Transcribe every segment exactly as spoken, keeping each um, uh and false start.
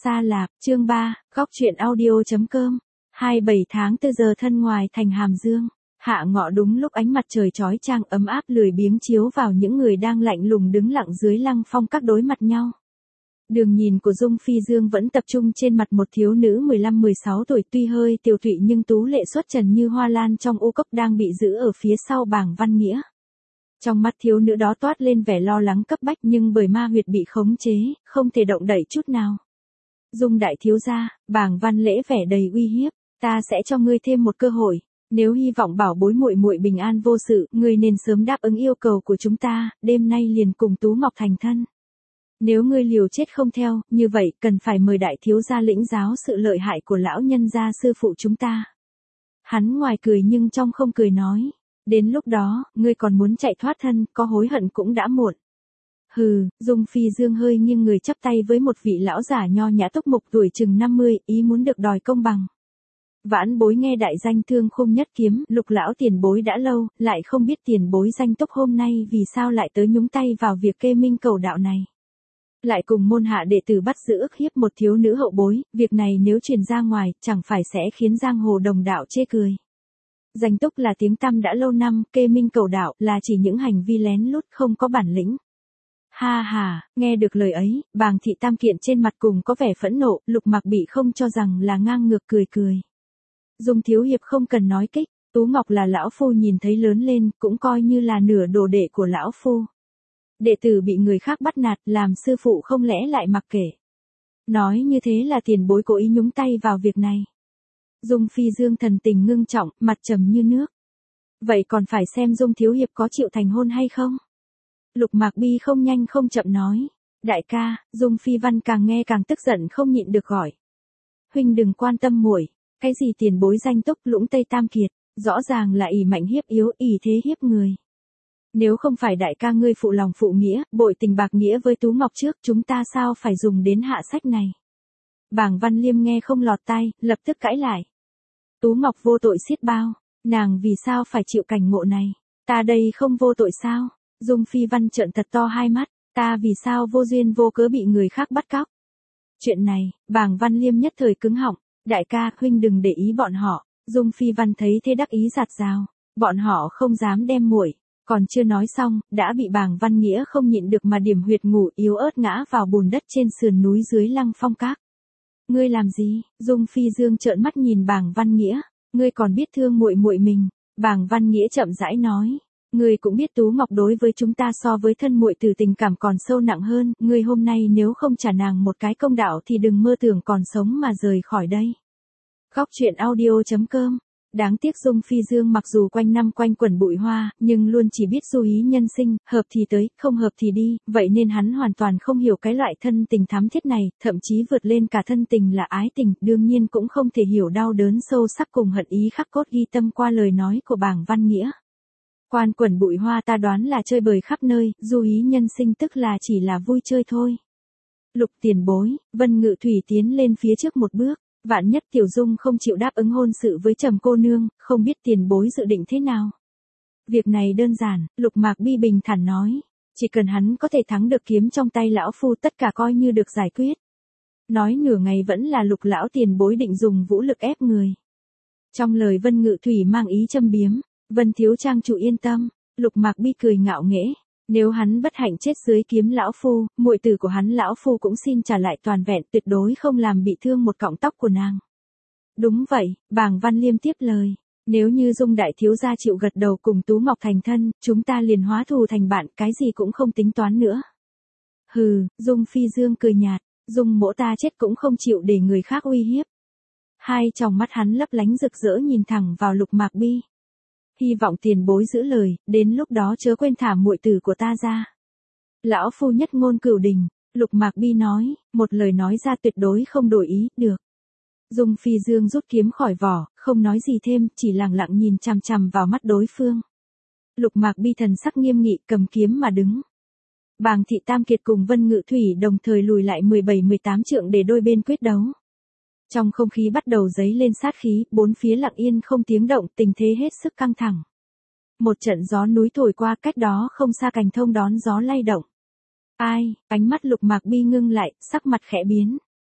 Xa Lạp, chương ba, góc truyện audio.com. hai mươi bảy tháng tư giờ thân ngoài thành Hàm Dương. Hạ ngọ đúng lúc ánh mặt trời chói chang ấm áp lười biếng chiếu vào những người đang lạnh lùng đứng lặng dưới lăng phong các đối mặt nhau. Đường nhìn của Dung Phi Dương vẫn tập trung trên mặt một thiếu nữ mười lăm mười sáu tuổi tuy hơi tiều tụy nhưng tú lệ xuất trần như hoa lan trong u cốc đang bị giữ ở phía sau Bàng Văn Nghĩa. Trong mắt thiếu nữ đó toát lên vẻ lo lắng cấp bách nhưng bởi ma huyệt bị khống chế, không thể động đậy chút nào. Dung đại thiếu gia, Bàng Văn Lễ vẻ đầy uy hiếp, ta sẽ cho ngươi thêm một cơ hội, nếu hy vọng bảo bối muội muội bình an vô sự, ngươi nên sớm đáp ứng yêu cầu của chúng ta, đêm nay liền cùng Tú Ngọc thành thân. Nếu ngươi liều chết không theo, như vậy cần phải mời đại thiếu gia lĩnh giáo sự lợi hại của lão nhân gia sư phụ chúng ta. Hắn ngoài cười nhưng trong không cười nói. Đến lúc đó, ngươi còn muốn chạy thoát thân, có hối hận cũng đã muộn. Hừ, Dung Phi Dương hơi nghiêng người chắp tay với một vị lão giả nho nhã túc mục tuổi chừng năm mươi, ý muốn được đòi công bằng. Vãn bối nghe đại danh Thương Khung Nhất Kiếm, Lục lão tiền bối đã lâu, lại không biết tiền bối danh túc hôm nay vì sao lại tới nhúng tay vào việc kê minh cầu đạo này. Lại cùng môn hạ đệ tử bắt giữ ức hiếp một thiếu nữ hậu bối, việc này nếu truyền ra ngoài, chẳng phải sẽ khiến giang hồ đồng đạo chê cười. Danh túc là tiếng tăm đã lâu năm, kê minh cầu đạo là chỉ những hành vi lén lút không có bản lĩnh. Ha ha, nghe được lời ấy, Bàng thị tam kiện trên mặt cùng có vẻ phẫn nộ, Lục Mặc Bị không cho rằng là ngang ngược cười cười. Dung thiếu hiệp không cần nói kích, Tú Ngọc là lão phu nhìn thấy lớn lên, cũng coi như là nửa đồ đệ của lão phu. Đệ tử bị người khác bắt nạt, làm sư phụ không lẽ lại mặc kệ. Nói như thế là tiền bối cố ý nhúng tay vào việc này. Dung Phi Dương thần tình ngưng trọng, mặt trầm như nước. Vậy còn phải xem Dung thiếu hiệp có chịu thành hôn hay không? Lục Mạc Bi không nhanh không chậm nói. Đại ca, Dung Phi Văn càng nghe càng tức giận không nhịn được gọi. Huynh đừng quan tâm muội, cái gì tiền bối danh túc Lũng Tây Tam Kiệt, rõ ràng là ỷ mạnh hiếp yếu, ỷ thế hiếp người. Nếu không phải đại ca ngươi phụ lòng phụ nghĩa, bội tình bạc nghĩa với Tú Ngọc trước, chúng ta sao phải dùng đến hạ sách này? Bàng Văn Liêm nghe không lọt tai, lập tức cãi lại. Tú Ngọc vô tội xiết bao, nàng vì sao phải chịu cảnh ngộ này? Ta đây không vô tội sao? Dung Phi Văn trợn thật to hai mắt, ta vì sao vô duyên vô cớ bị người khác bắt cóc? Chuyện này, Bàng Văn Liêm nhất thời cứng họng, đại ca, huynh đừng để ý bọn họ. Dung Phi Văn thấy thế đắc ý giạt rào, bọn họ không dám đem muội. Còn chưa nói xong, đã bị Bàng Văn Nghĩa không nhịn được mà điểm huyệt ngủ yếu ớt ngã vào bùn đất trên sườn núi dưới lăng phong các. Ngươi làm gì? Dung Phi Dương trợn mắt nhìn Bàng Văn Nghĩa, ngươi còn biết thương muội muội mình? Bàng Văn Nghĩa chậm rãi nói, ngươi cũng biết Tú Ngọc đối với chúng ta so với thân muội từ tình cảm còn sâu nặng hơn, ngươi hôm nay nếu không trả nàng một cái công đạo thì đừng mơ tưởng còn sống mà rời khỏi đây. Góc truyện audio.com. Đáng tiếc Dung Phi Dương mặc dù quanh năm quanh quẩn bụi hoa, nhưng luôn chỉ biết du ý nhân sinh, hợp thì tới, không hợp thì đi, vậy nên hắn hoàn toàn không hiểu cái loại thân tình thắm thiết này, thậm chí vượt lên cả thân tình là ái tình, đương nhiên cũng không thể hiểu đau đớn sâu sắc cùng hận ý khắc cốt ghi tâm qua lời nói của Bàng Văn Nghĩa. Quan quẩn bụi hoa ta đoán là chơi bời khắp nơi, du ý nhân sinh tức là chỉ là vui chơi thôi. Lục tiền bối, Vân Ngự Thủy tiến lên phía trước một bước. Vạn nhất Tiểu Dung không chịu đáp ứng hôn sự với Trầm cô nương, không biết tiền bối dự định thế nào. Việc này đơn giản, Lục Mạc Bi bình thản nói, chỉ cần hắn có thể thắng được kiếm trong tay lão phu tất cả coi như được giải quyết. Nói nửa ngày vẫn là Lục lão tiền bối định dùng vũ lực ép người. Trong lời Vân Ngự Thủy mang ý châm biếm, Vân thiếu trang chủ yên tâm, Lục Mạc Bi cười ngạo nghễ. Nếu hắn bất hạnh chết dưới kiếm lão phu, muội tử của hắn lão phu cũng xin trả lại toàn vẹn, tuyệt đối không làm bị thương một cọng tóc của nàng. Đúng vậy, Bàng Văn Liêm tiếp lời, nếu như Dung đại thiếu gia chịu gật đầu cùng Tú Ngọc thành thân, chúng ta liền hóa thù thành bạn, cái gì cũng không tính toán nữa. Hừ, Dung Phi Dương cười nhạt, Dung mỗ ta chết cũng không chịu để người khác uy hiếp. Hai tròng mắt hắn lấp lánh rực rỡ nhìn thẳng vào Lục Mạc Bi. Hy vọng tiền bối giữ lời, đến lúc đó chớ quên thả muội tử của ta ra. Lão phu nhất ngôn cửu đình, Lục Mạc Bi nói, một lời nói ra tuyệt đối không đổi ý, được. Dung Phi Dương rút kiếm khỏi vỏ, không nói gì thêm, chỉ lặng lặng nhìn chằm chằm vào mắt đối phương. Lục Mạc Bi thần sắc nghiêm nghị cầm kiếm mà đứng. Bàng thị Tam Kiệt cùng Vân Ngự Thủy đồng thời lùi lại mười bảy mười tám trượng để đôi bên quyết đấu. Trong không khí bắt đầu dấy lên sát khí, bốn phía lặng yên không tiếng động, tình thế hết sức căng thẳng. Một trận gió núi thổi qua, cách đó không xa cành thông đón gió lay động. Ai, ánh mắt Lục Mạc Bi ngưng lại, sắc mặt khẽ biến.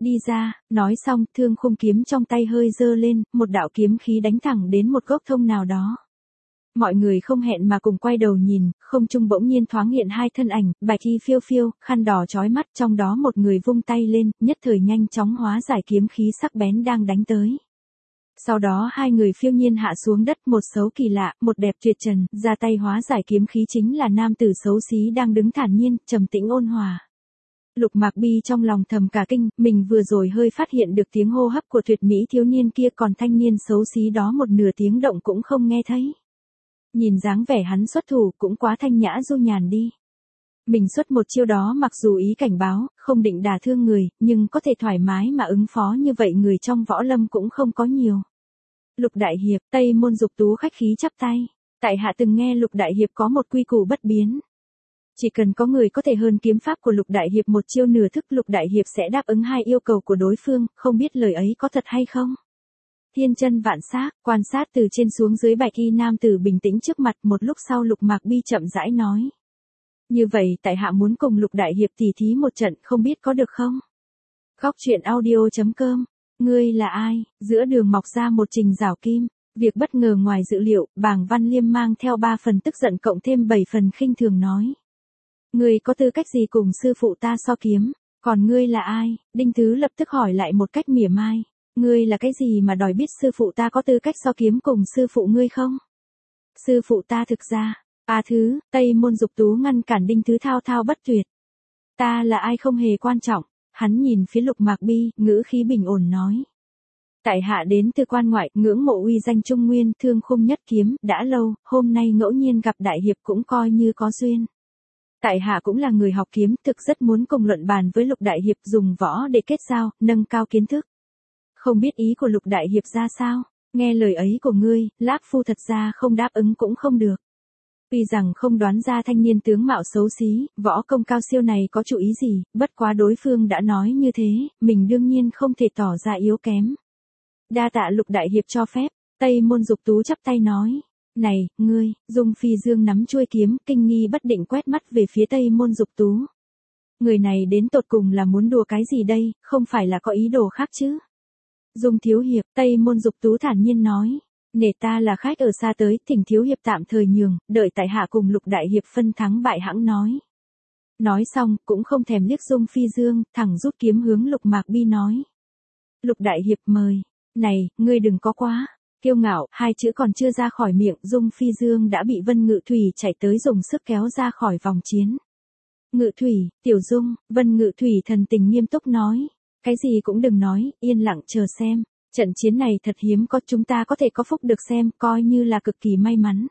đi ra, nói xong, thương khung kiếm trong tay hơi giơ lên, một đạo kiếm khí đánh thẳng đến một gốc thông nào đó. Mọi người không hẹn mà cùng quay đầu nhìn, không trung bỗng nhiên thoáng hiện hai thân ảnh, bạch y phiêu phiêu, khăn đỏ chói mắt, trong đó một người vung tay lên, nhất thời nhanh chóng hóa giải kiếm khí sắc bén đang đánh tới. Sau đó hai người phiêu nhiên hạ xuống đất, một xấu kỳ lạ, một đẹp tuyệt trần, ra tay hóa giải kiếm khí chính là nam tử xấu xí đang đứng thản nhiên, trầm tĩnh ôn hòa. Lục Mạc Bi trong lòng thầm cả kinh, mình vừa rồi hơi phát hiện được tiếng hô hấp của tuyệt mỹ thiếu niên kia, còn thanh niên xấu xí đó một nửa tiếng động cũng không nghe thấy. Nhìn dáng vẻ hắn xuất thủ cũng quá thanh nhã du nhàn đi. Mình xuất một chiêu đó mặc dù ý cảnh báo, không định đả thương người, nhưng có thể thoải mái mà ứng phó như vậy người trong võ lâm cũng không có nhiều. Lục Đại Hiệp, Tây Môn Dục Tú khách khí chắp tay. Tại hạ từng nghe Lục Đại Hiệp có một quy củ bất biến. Chỉ cần có người có thể hơn kiếm pháp của Lục Đại Hiệp một chiêu nửa thức, Lục Đại Hiệp sẽ đáp ứng hai yêu cầu của đối phương, không biết lời ấy có thật hay không? Thiên chân vạn sắc, quan sát từ trên xuống dưới bạch y nam tử bình tĩnh trước mặt, một lúc sau Lục Mạc Bi chậm rãi nói. Như vậy tại hạ muốn cùng Lục Đại Hiệp tỉ thí một trận, không biết có được không? Góc truyện audio chấm com. Ngươi là ai? Giữa đường mọc ra một trình rào kim. Việc bất ngờ ngoài dự liệu, Bàng Văn Liêm mang theo ba phần tức giận cộng thêm bảy phần khinh thường nói. Ngươi có tư cách gì cùng sư phụ ta so kiếm? Còn ngươi là ai? Đinh Thứ lập tức hỏi lại một cách mỉa mai. Ngươi là cái gì mà đòi biết sư phụ ta có tư cách so kiếm cùng sư phụ ngươi không? Sư phụ ta thực ra, A Thứ, Tây Môn Dục Tú ngăn cản Đinh Thứ thao thao bất tuyệt. Ta là ai không hề quan trọng, hắn nhìn phía Lục Mạc Bi, ngữ khí bình ổn nói. Tại hạ đến từ quan ngoại, ngưỡng mộ uy danh Trung Nguyên, thương khung nhất kiếm, đã lâu, hôm nay ngẫu nhiên gặp Đại Hiệp cũng coi như có duyên. Tại hạ cũng là người học kiếm, thực rất muốn cùng luận bàn với Lục Đại Hiệp, dùng võ để kết giao, nâng cao kiến thức. Không biết ý của Lục Đại Hiệp ra sao? Nghe lời ấy của ngươi, Láp Phu thật ra không đáp ứng cũng không được. Tuy rằng không đoán ra thanh niên tướng mạo xấu xí, võ công cao siêu này có chủ ý gì, bất quá đối phương đã nói như thế, mình đương nhiên không thể tỏ ra yếu kém. Đa tạ Lục Đại Hiệp cho phép, Tây Môn Dục Tú chắp tay nói. Này, ngươi, Dung Phi Dương nắm chuôi kiếm, kinh nghi bất định quét mắt về phía Tây Môn Dục Tú. Người này đến tột cùng là muốn đùa cái gì đây, không phải là có ý đồ khác chứ? Dung Thiếu Hiệp, Tây Môn Dục Tú thản nhiên nói. Nể ta là khách ở xa tới, thỉnh Thiếu Hiệp tạm thời nhường, đợi tại hạ cùng Lục Đại Hiệp phân thắng bại hãng nói. Nói xong, cũng không thèm liếc Dung Phi Dương, thẳng rút kiếm hướng Lục Mạc Bi nói. Lục Đại Hiệp mời. Này, ngươi đừng có quá. Kiêu ngạo, hai chữ còn chưa ra khỏi miệng, Dung Phi Dương đã bị Vân Ngự Thủy chạy tới dùng sức kéo ra khỏi vòng chiến. Ngự Thủy, Tiểu Dung, Vân Ngự Thủy thần tình nghiêm túc nói. Cái gì cũng đừng nói, yên lặng chờ xem. Trận chiến này thật hiếm có, chúng ta có thể có phúc được xem, coi như là cực kỳ may mắn.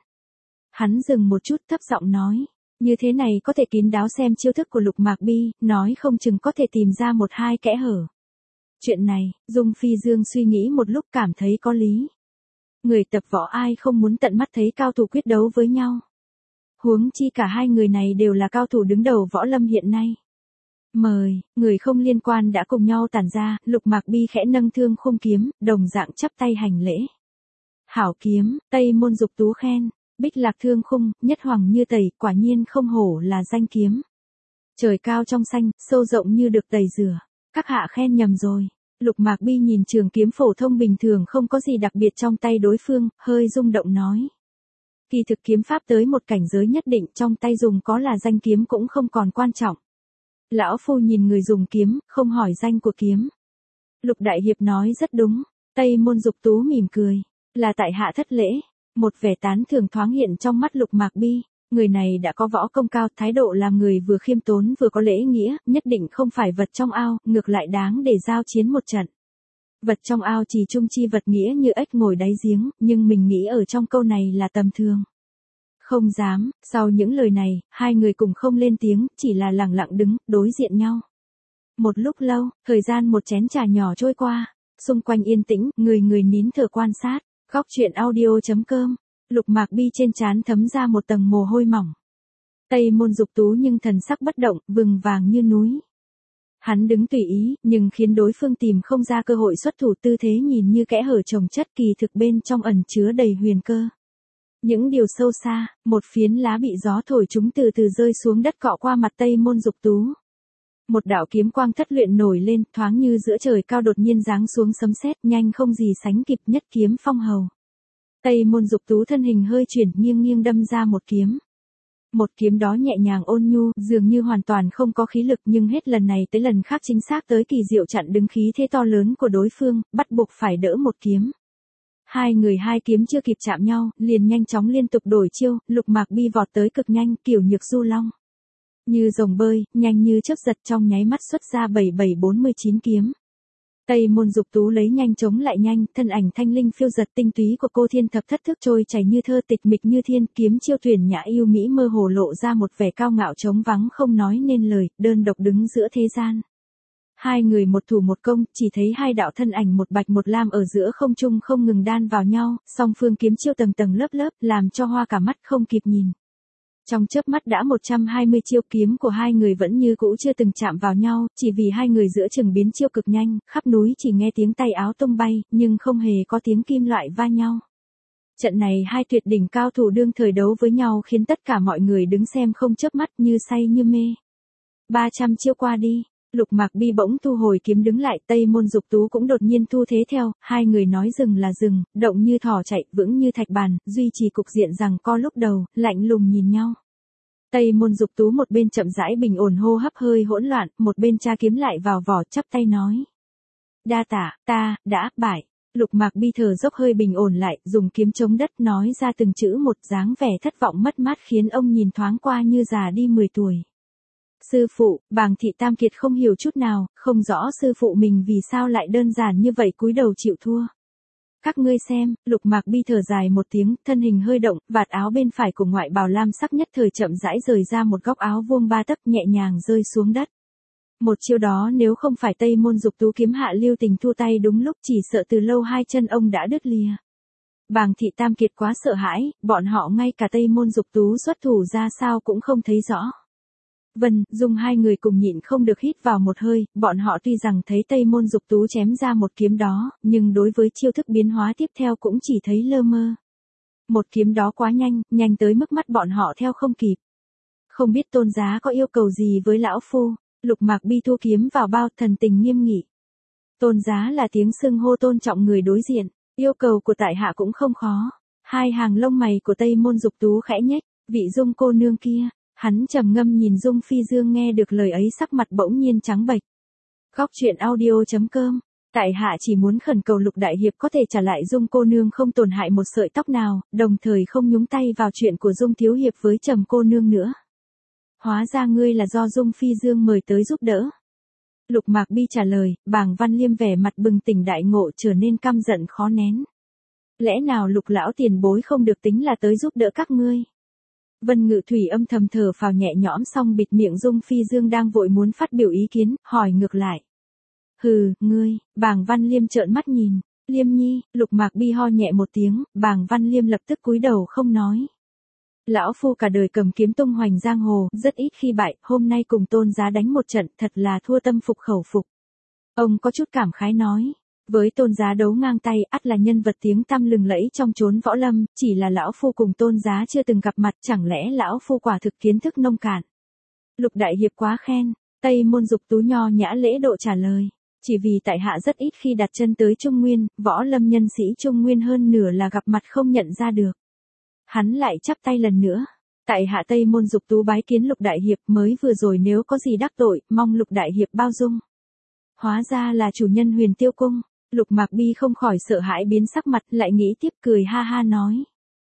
Hắn dừng một chút thấp giọng nói. Như thế này có thể kín đáo xem chiêu thức của Lục Mạc Bi, nói không chừng có thể tìm ra một hai kẽ hở. Chuyện này, Dung Phi Dương suy nghĩ một lúc cảm thấy có lý. Người tập võ ai không muốn tận mắt thấy cao thủ quyết đấu với nhau. Huống chi cả hai người này đều là cao thủ đứng đầu võ lâm hiện nay. Mời, người không liên quan đã cùng nhau tản ra, Lục Mạc Bi khẽ nâng thương khung kiếm, đồng dạng chắp tay hành lễ. Hảo kiếm, Tây Môn Dục Tú khen, bích lạc thương khung, nhất hoàng như tẩy, quả nhiên không hổ là danh kiếm. Trời cao trong xanh, sâu rộng như được tẩy rửa, các hạ khen nhầm rồi. Lục Mạc Bi nhìn trường kiếm phổ thông bình thường không có gì đặc biệt trong tay đối phương, hơi rung động nói. Kỳ thực kiếm pháp tới một cảnh giới nhất định trong tay dùng có là danh kiếm cũng không còn quan trọng. Lão Phu nhìn người dùng kiếm, không hỏi danh của kiếm. Lục Đại Hiệp nói rất đúng, Tây Môn Dục Tú mỉm cười, là tại hạ thất lễ. Một vẻ tán thưởng thoáng hiện trong mắt Lục Mạc Bi, người này đã có võ công cao, thái độ làm người vừa khiêm tốn vừa có lễ nghĩa, nhất định không phải vật trong ao, ngược lại đáng để giao chiến một trận. Vật trong ao chỉ chung chi vật nghĩa như ếch ngồi đáy giếng, nhưng mình nghĩ ở trong câu này là tầm thường. Không dám, sau những lời này, hai người cùng không lên tiếng, chỉ là lặng lặng đứng, đối diện nhau. Một lúc lâu, thời gian một chén trà nhỏ trôi qua, xung quanh yên tĩnh, người người nín thở quan sát, góc truyện audio chấm com, Lục Mạc Bi trên trán thấm ra một tầng mồ hôi mỏng. Tây Môn Dục Tú nhưng thần sắc bất động, vừng vàng như núi. Hắn đứng tùy ý, nhưng khiến đối phương tìm không ra cơ hội xuất thủ, tư thế nhìn như kẽ hở chồng chất, kỳ thực bên trong ẩn chứa đầy huyền cơ. Những điều sâu xa, một phiến lá bị gió thổi chúng từ từ rơi xuống đất cọ qua mặt Tây Môn Dục Tú. Một đạo kiếm quang thất luyện nổi lên, thoáng như giữa trời cao đột nhiên giáng xuống sấm sét, nhanh không gì sánh kịp, nhất kiếm phong hầu. Tây Môn Dục Tú thân hình hơi chuyển, nghiêng nghiêng đâm ra một kiếm. Một kiếm đó nhẹ nhàng ôn nhu, dường như hoàn toàn không có khí lực, nhưng hết lần này tới lần khác chính xác tới kỳ diệu chặn đứng khí thế to lớn của đối phương, bắt buộc phải đỡ một kiếm. Hai người hai kiếm chưa kịp chạm nhau, liền nhanh chóng liên tục đổi chiêu, Lục Mạc Bi vọt tới cực nhanh, kiểu nhược du long. Như rồng bơi, nhanh như chớp giật, trong nháy mắt xuất ra bảy bảy bốn mươi chín kiếm. Tây Môn Dục Tú lấy nhanh chống lại nhanh, thân ảnh thanh linh phiêu giật, tinh túy của cô thiên thập thất thức trôi chảy như thơ, tịch mịch như thiên, kiếm chiêu tuyển nhã yêu mỹ mơ hồ lộ ra một vẻ cao ngạo trống vắng không nói nên lời, đơn độc đứng giữa thế gian. Hai người một thủ một công, chỉ thấy hai đạo thân ảnh một bạch một lam ở giữa không trung không ngừng đan vào nhau, song phương kiếm chiêu tầng tầng lớp lớp, làm cho hoa cả mắt không kịp nhìn. Trong chớp mắt đã một trăm hai mươi chiêu, kiếm của hai người vẫn như cũ chưa từng chạm vào nhau, chỉ vì hai người giữa chừng biến chiêu cực nhanh, khắp núi chỉ nghe tiếng tay áo tung bay, nhưng không hề có tiếng kim loại va nhau. Trận này hai tuyệt đỉnh cao thủ đương thời đấu với nhau khiến tất cả mọi người đứng xem không chớp mắt, như say như mê. ba trăm chiêu qua đi, Lục Mạc Bi bỗng thu hồi kiếm đứng lại, Tây Môn Dục Tú cũng đột nhiên thu thế theo, hai người nói dừng là dừng, động như thỏ chạy, vững như thạch bàn, duy trì cục diện rằng co lúc đầu, lạnh lùng nhìn nhau. Tây Môn Dục Tú một bên chậm rãi bình ổn hô hấp hơi hỗn loạn, một bên tra kiếm lại vào vỏ, chắp tay nói: "Đa tạ, ta đã bại." Lục Mạc Bi thở dốc hơi bình ổn lại, dùng kiếm chống đất nói ra từng chữ một, dáng vẻ thất vọng mất mát khiến ông nhìn thoáng qua như già đi mười tuổi. Sư phụ, Bàng Thị Tam Kiệt không hiểu chút nào, không rõ sư phụ mình vì sao lại đơn giản như vậy cúi đầu chịu thua. Các ngươi xem, Lục Mạc Bi thở dài một tiếng, thân hình hơi động, vạt áo bên phải của ngoại bào lam sắc nhất thời chậm rãi rời ra một góc áo vuông ba tấc, nhẹ nhàng rơi xuống đất. Một chiêu đó nếu không phải Tây Môn Dục Tú kiếm hạ lưu tình thu tay đúng lúc, chỉ sợ từ lâu hai chân ông đã đứt lìa. Bàng Thị Tam Kiệt quá sợ hãi, bọn họ ngay cả Tây Môn Dục Tú xuất thủ ra sao cũng không thấy rõ. Vân, Dung hai người cùng nhịn không được hít vào một hơi, bọn họ tuy rằng thấy Tây Môn Dục Tú chém ra một kiếm đó, nhưng đối với chiêu thức biến hóa tiếp theo cũng chỉ thấy lơ mơ. Một kiếm đó quá nhanh, nhanh tới mức mắt bọn họ theo không kịp. Không biết Tôn giá có yêu cầu gì với lão phu? Lục Mạc Bi thu kiếm vào bao, thần tình nghiêm nghị. Tôn giá là tiếng xưng hô tôn trọng người đối diện, yêu cầu của tại hạ cũng không khó. Hai hàng lông mày của Tây Môn Dục Tú khẽ nhếch, vị Dung cô nương kia. Hắn trầm ngâm nhìn Dung Phi Dương, nghe được lời ấy sắc mặt bỗng nhiên trắng bệch. Góc truyện audio chấm com. Tại hạ chỉ muốn khẩn cầu Lục đại hiệp có thể trả lại Dung cô nương không tổn hại một sợi tóc nào, đồng thời không nhúng tay vào chuyện của Dung thiếu hiệp với Trầm cô nương nữa. Hóa ra ngươi là do Dung Phi Dương mời tới giúp đỡ. Lục Mạc Bi trả lời, Bàng Văn Liêm vẻ mặt bừng tỉnh đại ngộ, trở nên căm giận khó nén. Lẽ nào Lục lão tiền bối không được tính là tới giúp đỡ các ngươi? Vân Ngự Thủy âm thầm thở phào nhẹ nhõm, xong bịt miệng Dung Phi Dương đang vội muốn phát biểu ý kiến, hỏi ngược lại. Hừ, ngươi, Bàng Văn Liêm trợn mắt nhìn, Liêm nhi, Lục Mạc Bi ho nhẹ một tiếng, Bàng Văn Liêm lập tức cúi đầu không nói. Lão phu cả đời cầm kiếm tung hoành giang hồ, rất ít khi bại, hôm nay cùng Tôn giá đánh một trận, thật là thua tâm phục khẩu phục. Ông có chút cảm khái nói. Với Tôn giá đấu ngang tay, ắt là nhân vật tiếng tăm lừng lẫy trong chốn võ lâm, chỉ là lão phu cùng Tôn giá chưa từng gặp mặt, chẳng lẽ lão phu quả thực kiến thức nông cạn. Lục đại hiệp quá khen, Tây Môn Dục Tú nho nhã lễ độ trả lời, chỉ vì tại hạ rất ít khi đặt chân tới Trung Nguyên, võ lâm nhân sĩ Trung Nguyên hơn nửa là gặp mặt không nhận ra được. Hắn lại chắp tay lần nữa, tại hạ Tây Môn Dục Tú bái kiến Lục đại hiệp, mới vừa rồi nếu có gì đắc tội, mong Lục đại hiệp bao dung. Hóa ra là chủ nhân Huyền Tiêu cung. Lục Mạc Bi không khỏi sợ hãi biến sắc mặt, lại nghĩ tiếp, cười ha ha nói.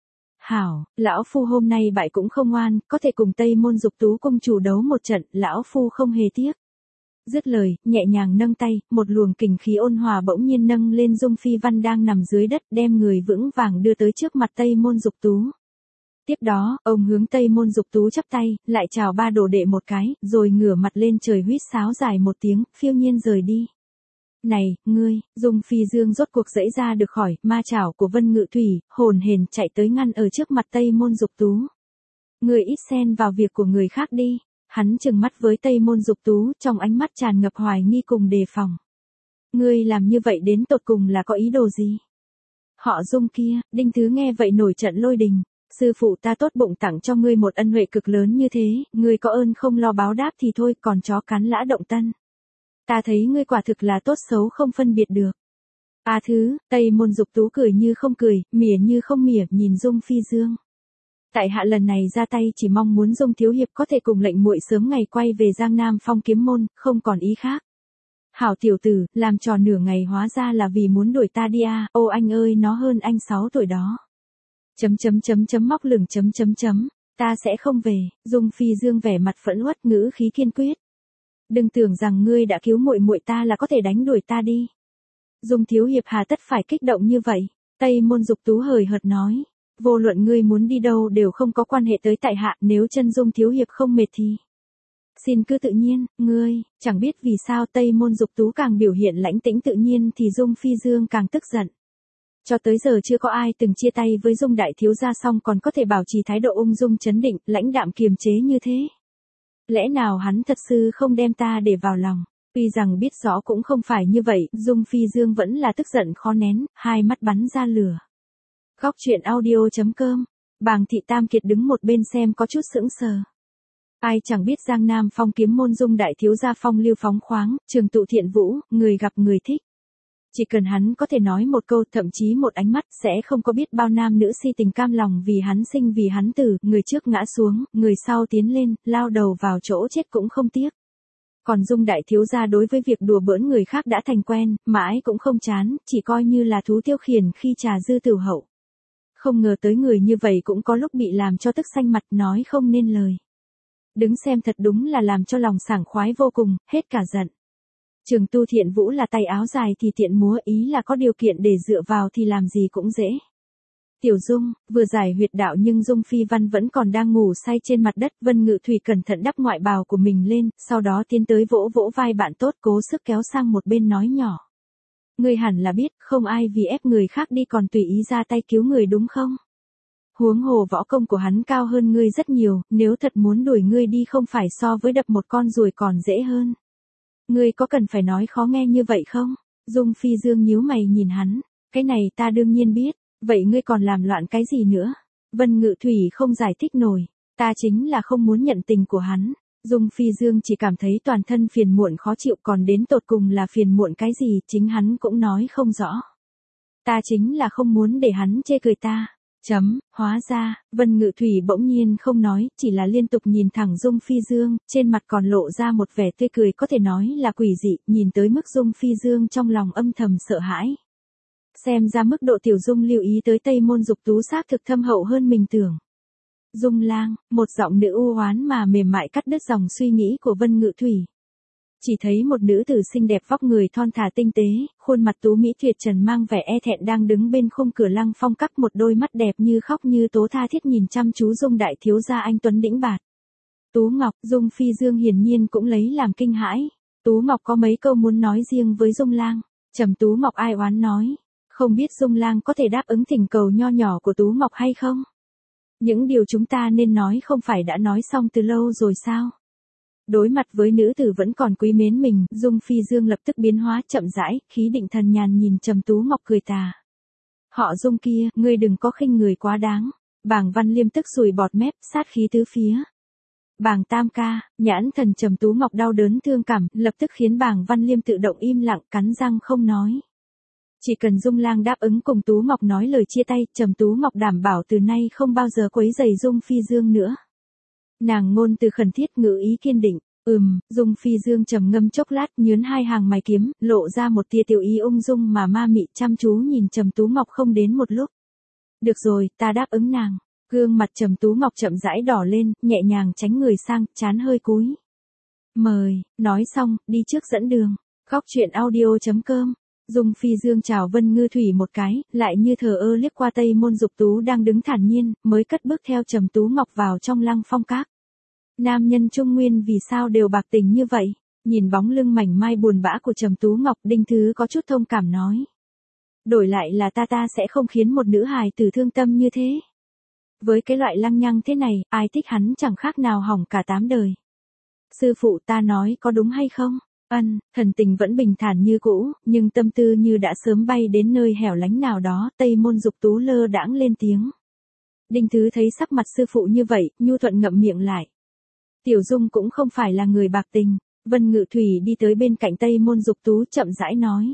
Hảo, lão phu hôm nay bại cũng không oan, có thể cùng Tây Môn Dục Tú cung chủ đấu một trận, lão phu không hề tiếc. Dứt lời, nhẹ nhàng nâng tay, một luồng kình khí ôn hòa bỗng nhiên nâng lên Dung Phi Văn đang nằm dưới đất, đem người vững vàng đưa tới trước mặt Tây Môn Dục Tú. Tiếp đó, ông hướng Tây Môn Dục Tú chắp tay, lại chào ba đồ đệ một cái, rồi ngửa mặt lên trời huýt sáo dài một tiếng, phiêu nhiên rời đi. Này, ngươi, Dung Phi Dương rốt cuộc dẫy ra được khỏi ma chảo của Vân Ngự Thủy, hồn hển chạy tới ngăn ở trước mặt Tây Môn Dục Tú. Ngươi ít xen vào việc của người khác đi. Hắn trừng mắt với Tây Môn Dục Tú, trong ánh mắt tràn ngập hoài nghi cùng đề phòng. Ngươi làm như vậy đến tột cùng là có ý đồ gì? Họ Dung kia, Đinh Thứ nghe vậy nổi trận lôi đình. Sư phụ ta tốt bụng tặng cho ngươi một ân huệ cực lớn như thế, ngươi có ơn không lo báo đáp thì thôi, còn chó cắn lã động tân. Ta thấy ngươi quả thực là tốt xấu không phân biệt được. A thứ, Tây Môn Dục Tú cười như không cười, mỉa như không mỉa, nhìn Dung Phi Dương. Tại hạ lần này ra tay chỉ mong muốn Dung thiếu hiệp có thể cùng lệnh muội sớm ngày quay về Giang Nam Phong kiếm môn, không còn ý khác. Hảo tiểu tử, làm trò nửa ngày hóa ra là vì muốn đuổi ta đi à, ô anh ơi nó hơn anh sáu tuổi đó. Chấm chấm chấm chấm móc lửng chấm chấm chấm, ta sẽ không về, Dung Phi Dương vẻ mặt phẫn uất ngữ khí kiên quyết. Đừng tưởng rằng ngươi đã cứu muội muội ta là có thể đánh đuổi ta đi. Dung thiếu hiệp hà tất phải kích động như vậy, Tây Môn Dục Tú hời hợt nói. Vô luận ngươi muốn đi đâu đều không có quan hệ tới tại hạ, nếu chân Dung thiếu hiệp không mệt thì. Xin cứ tự nhiên, ngươi, chẳng biết vì sao Tây Môn Dục Tú càng biểu hiện lãnh tĩnh tự nhiên thì Dung Phi Dương càng tức giận. Cho tới giờ chưa có ai từng chia tay với Dung đại thiếu gia xong còn có thể bảo trì thái độ ung dung chấn định, lãnh đạm kiềm chế như thế. Lẽ nào hắn thật sự không đem ta để vào lòng? Tuy rằng biết rõ cũng không phải như vậy, Dung Phi Dương vẫn là tức giận khó nén, hai mắt bắn ra lửa. Góc truyện audio chấm com, Bàng Thị Tam Kiệt đứng một bên xem có chút sững sờ. Ai chẳng biết Giang Nam Phong kiếm môn Dung đại thiếu gia phong lưu phóng khoáng, trường tụ thiện vũ, người gặp người thích. Chỉ cần hắn có thể nói một câu, thậm chí một ánh mắt, sẽ không có biết bao nam nữ si tình cam lòng vì hắn sinh vì hắn tử, người trước ngã xuống, người sau tiến lên, lao đầu vào chỗ chết cũng không tiếc. Còn Dung đại thiếu gia đối với việc đùa bỡn người khác đã thành quen, mãi cũng không chán, chỉ coi như là thú tiêu khiển khi trà dư tửu hậu. Không ngờ tới người như vậy cũng có lúc bị làm cho tức xanh mặt nói không nên lời. Đứng xem thật đúng là làm cho lòng sảng khoái vô cùng, hết cả giận. Trường tu thiện vũ là tay áo dài thì tiện múa, ý là có điều kiện để dựa vào thì làm gì cũng dễ. Tiểu Dung, vừa giải huyệt đạo nhưng Dung Phi Văn vẫn còn đang ngủ say trên mặt đất, Vân Ngự Thủy cẩn thận đắp ngoại bào của mình lên, sau đó tiến tới vỗ vỗ vai bạn tốt cố sức kéo sang một bên nói nhỏ. Ngươi hẳn là biết, không ai vì ép người khác đi còn tùy ý ra tay cứu người đúng không? Huống hồ võ công của hắn cao hơn ngươi rất nhiều, nếu thật muốn đuổi ngươi đi không phải so với đập một con ruồi còn dễ hơn. Ngươi có cần phải nói khó nghe như vậy không? Dung Phi Dương nhíu mày nhìn hắn, cái này ta đương nhiên biết, vậy ngươi còn làm loạn cái gì nữa? Vân Ngự Thủy không giải thích nổi, ta chính là không muốn nhận tình của hắn. Dung Phi Dương chỉ cảm thấy toàn thân phiền muộn khó chịu, còn đến tột cùng là phiền muộn cái gì chính hắn cũng nói không rõ. Ta chính là không muốn để hắn chê cười ta. Chấm, hóa ra, Vân Ngự Thủy bỗng nhiên không nói, chỉ là liên tục nhìn thẳng Dung Phi Dương, trên mặt còn lộ ra một vẻ tươi cười có thể nói là quỷ dị, nhìn tới mức Dung Phi Dương trong lòng âm thầm sợ hãi. Xem ra mức độ Tiểu Dung lưu ý tới Tây Môn Dục Tú xác thực thâm hậu hơn mình tưởng. Dung lang, một giọng nữ u oán mà mềm mại cắt đứt dòng suy nghĩ của Vân Ngự Thủy. Chỉ thấy một nữ tử xinh đẹp vóc người thon thả tinh tế, khuôn mặt tú mỹ tuyệt trần mang vẻ e thẹn đang đứng bên khung cửa Lăng Phong Các, một đôi mắt đẹp như khóc như tố tha thiết nhìn chăm chú Dung đại thiếu gia anh tuấn đĩnh bạt. Tú Ngọc, Dung Phi Dương hiển nhiên cũng lấy làm kinh hãi. Tú Ngọc có mấy câu muốn nói riêng với Dung lang. Trầm Tú Ngọc ai oán nói, không biết Dung lang có thể đáp ứng thỉnh cầu nho nhỏ của Tú Ngọc hay không? Những điều chúng ta nên nói không phải đã nói xong từ lâu rồi sao? Đối mặt với nữ tử vẫn còn quý mến mình, Dung Phi Dương lập tức biến hóa chậm rãi, khí định thần nhàn nhìn Trầm Tú Ngọc cười tà. Họ Dung kia, ngươi đừng có khinh người quá đáng. Bàng Văn Liêm tức sùi bọt mép, sát khí tứ phía. Bàng Tam ca, nhãn thần Trầm Tú Ngọc đau đớn thương cảm, lập tức khiến Bàng Văn Liêm tự động im lặng, cắn răng không nói. Chỉ cần Dung lang đáp ứng cùng Tú Ngọc nói lời chia tay, Trầm Tú Ngọc đảm bảo từ nay không bao giờ quấy rầy Dung Phi Dương nữa. Nàng ngôn từ khẩn thiết, ngữ ý kiên định. Ừm, Dung Phi Dương trầm ngâm chốc lát, nhướn hai hàng mày kiếm, lộ ra một tia tiểu ý ung dung mà ma mị, chăm chú nhìn Trầm Tú Ngọc không đến một lúc. Được rồi, ta đáp ứng nàng. Gương mặt Trầm Tú Ngọc chậm rãi đỏ lên, nhẹ nhàng tránh người sang, trán hơi cúi. Mời, nói xong, đi trước dẫn đường. Góc truyện audio chấm com. Dung Phi Dương chào Vân Ngự Thủy một cái, lại như thờ ơ liếc qua Tây Môn Dục Tú đang đứng thản nhiên, mới cất bước theo Trầm Tú Ngọc vào trong Lăng Phong Các. Nam nhân Trung Nguyên vì sao đều bạc tình như vậy? Nhìn bóng lưng mảnh mai buồn bã của Trầm Tú Ngọc, Đinh Thứ có chút thông cảm nói. Đổi lại là ta ta sẽ không khiến một nữ hài tử thương tâm như thế. Với cái loại lăng nhăng thế này, ai thích hắn chẳng khác nào hỏng cả tám đời. Sư phụ ta nói có đúng hay không? Ân, thần tình vẫn bình thản như cũ, nhưng tâm tư như đã sớm bay đến nơi hẻo lánh nào đó, Tây Môn Dục Tú lơ đãng lên tiếng. Đinh Thứ thấy sắc mặt sư phụ như vậy, nhu thuận ngậm miệng lại. Tiểu Dung cũng không phải là người bạc tình. Vân Ngự Thủy đi tới bên cạnh Tây Môn Dục Tú chậm rãi nói.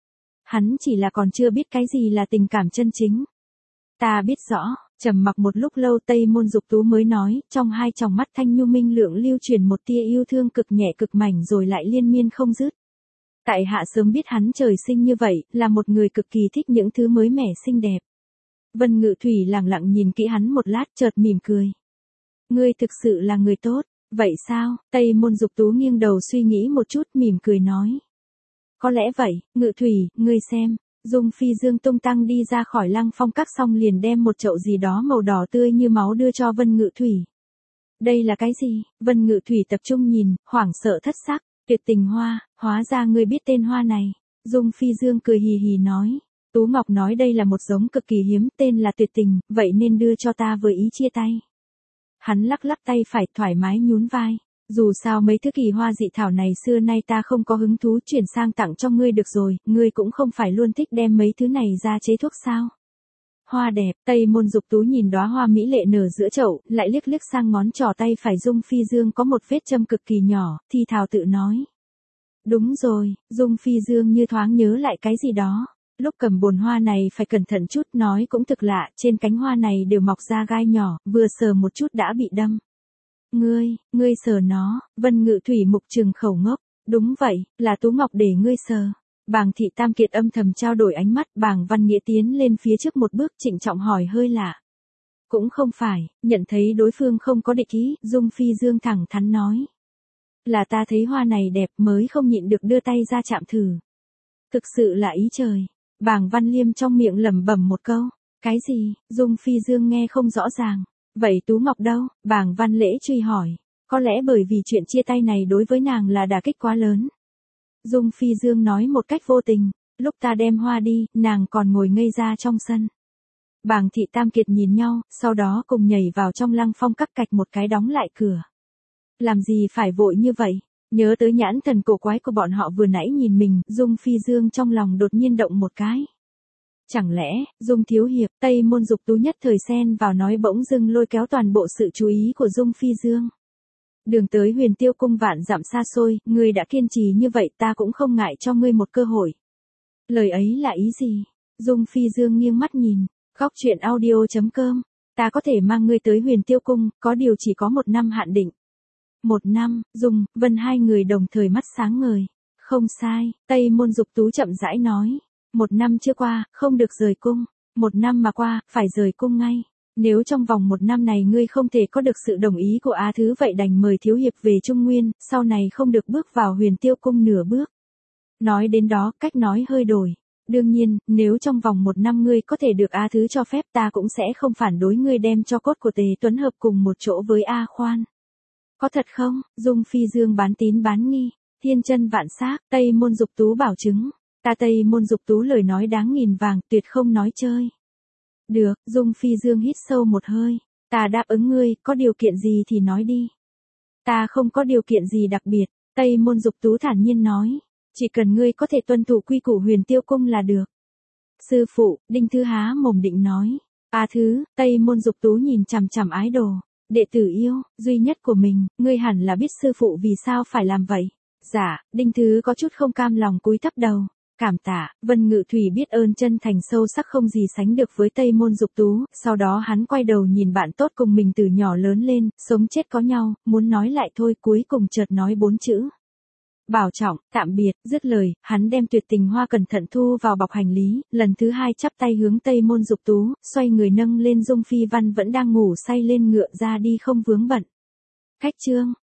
Hắn chỉ là còn chưa biết cái gì là tình cảm chân chính. Ta biết rõ, trầm mặc một lúc lâu Tây Môn Dục Tú mới nói, trong hai tròng mắt thanh nhu minh lượng lưu truyền một tia yêu thương cực nhẹ cực mảnh rồi lại liên miên không dứt. Tại hạ sớm biết hắn trời sinh như vậy, là một người cực kỳ thích những thứ mới mẻ xinh đẹp. Vân Ngự Thủy lặng lặng nhìn kỹ hắn một lát chợt mỉm cười. Ngươi thực sự là người tốt, vậy sao? Tây Môn Dục Tú nghiêng đầu suy nghĩ một chút mỉm cười nói. Có lẽ vậy, Ngự Thủy, ngươi xem. Dung Phi Dương tung tăng đi ra khỏi Lăng Phong Các xong liền đem một chậu gì đó màu đỏ tươi như máu đưa cho Vân Ngự Thủy. Đây là cái gì? Vân Ngự Thủy tập trung nhìn, hoảng sợ thất sắc. Tuyệt tình hoa, hóa ra ngươi biết tên hoa này. Dung Phi Dương cười hì hì nói. Tú Ngọc nói đây là một giống cực kỳ hiếm, tên là tuyệt tình, vậy nên đưa cho ta với ý chia tay. Hắn lắc lắc tay phải thoải mái nhún vai. Dù sao mấy thứ kỳ hoa dị thảo này xưa nay ta không có hứng thú chuyển sang tặng cho ngươi được rồi, ngươi cũng không phải luôn thích đem mấy thứ này ra chế thuốc sao. Hoa đẹp, Tây Môn Dục Tú nhìn đóa hoa mỹ lệ nở giữa chậu, lại liếc liếc sang ngón trỏ tay phải Dung Phi Dương có một vết châm cực kỳ nhỏ, thi thào tự nói. Đúng rồi, Dung Phi Dương như thoáng nhớ lại cái gì đó. Lúc cầm bồn hoa này phải cẩn thận chút, nói cũng thực lạ, trên cánh hoa này đều mọc ra gai nhỏ, vừa sờ một chút đã bị đâm. Ngươi, ngươi sờ nó, Vân Ngự Thủy mục trừng khẩu ngốc, đúng vậy, là Tú Ngọc để ngươi sờ. Bàng Thị Tam Kiệt âm thầm trao đổi ánh mắt, Bàng Văn Nghĩa tiến lên phía trước một bước trịnh trọng hỏi hơi lạ. Cũng không phải, nhận thấy đối phương không có địch ý, Dung Phi Dương thẳng thắn nói. Là ta thấy hoa này đẹp mới không nhịn được đưa tay ra chạm thử. Thực sự là ý trời. Bàng Văn Liêm trong miệng lẩm bẩm một câu. Cái gì? Dung Phi Dương nghe không rõ ràng. Vậy Tú Ngọc đâu? Bàng Văn Lễ truy hỏi. Có lẽ bởi vì chuyện chia tay này đối với nàng là đả kích quá lớn. Dung Phi Dương nói một cách vô tình. Lúc ta đem hoa đi, nàng còn ngồi ngây ra trong sân. Bàng Thị Tam Kiệt nhìn nhau, sau đó cùng nhảy vào trong Lăng Phong Các cạch một cái đóng lại cửa. Làm gì phải vội như vậy? Nhớ tới nhãn thần cổ quái của bọn họ vừa nãy nhìn mình, Dung Phi Dương trong lòng đột nhiên động một cái. Chẳng lẽ, Dung thiếu hiệp, Tây Môn Dục Tú nhất thời xen vào nói bỗng dưng lôi kéo toàn bộ sự chú ý của Dung Phi Dương. Đường tới Huyền Tiêu cung vạn dặm xa xôi, ngươi đã kiên trì như vậy ta cũng không ngại cho ngươi một cơ hội. Lời ấy là ý gì? Dung Phi Dương nghiêng mắt nhìn, góc truyện audio chấm com, ta có thể mang ngươi tới Huyền Tiêu cung, có điều chỉ có một năm hạn định. Một năm, Dung, Vân hai người đồng thời mắt sáng ngời. Không sai, Tây Môn Dục Tú chậm rãi nói. Một năm chưa qua, không được rời cung. Một năm mà qua, phải rời cung ngay. Nếu trong vòng một năm này ngươi không thể có được sự đồng ý của Á Thứ vậy đành mời thiếu hiệp về Trung Nguyên, sau này không được bước vào Huyền Tiêu cung nửa bước. Nói đến đó, cách nói hơi đổi. Đương nhiên, nếu trong vòng một năm ngươi có thể được A Thứ cho phép ta cũng sẽ không phản đối ngươi đem cho cốt của Tề Tuấn hợp cùng một chỗ với A Khoan. Có thật không? Dung Phi Dương bán tín bán nghi. Thiên chân vạn xác, Tây Môn Dục Tú bảo chứng. Ta Tây Môn Dục Tú lời nói đáng nghìn vàng, tuyệt không nói chơi. Được, Dung Phi Dương hít sâu một hơi. Ta đáp ứng ngươi, có điều kiện gì thì nói đi. Ta không có điều kiện gì đặc biệt, Tây Môn Dục Tú thản nhiên nói. Chỉ cần ngươi có thể tuân thủ quy củ Huyền Tiêu cung là được. Sư phụ, Đinh Thư há mồm định nói. A Thứ, Tây Môn Dục Tú nhìn chằm chằm ái đồ. Đệ tử yêu, duy nhất của mình, ngươi hẳn là biết sư phụ vì sao phải làm vậy. Dạ, Đinh Thứ có chút không cam lòng cúi thấp đầu. Cảm tạ, Vân Ngự Thủy biết ơn chân thành sâu sắc không gì sánh được với Tây Môn Dục Tú, sau đó hắn quay đầu nhìn bạn tốt cùng mình từ nhỏ lớn lên, sống chết có nhau, muốn nói lại thôi cuối cùng chợt nói bốn chữ. Bảo trọng, tạm biệt, dứt lời, hắn đem tuyệt tình hoa cẩn thận thu vào bọc hành lý, lần thứ hai chắp tay hướng Tây Môn Dục Tú, xoay người nâng lên Dung Phi Văn vẫn đang ngủ say lên ngựa ra đi không vướng bận. Khách trương.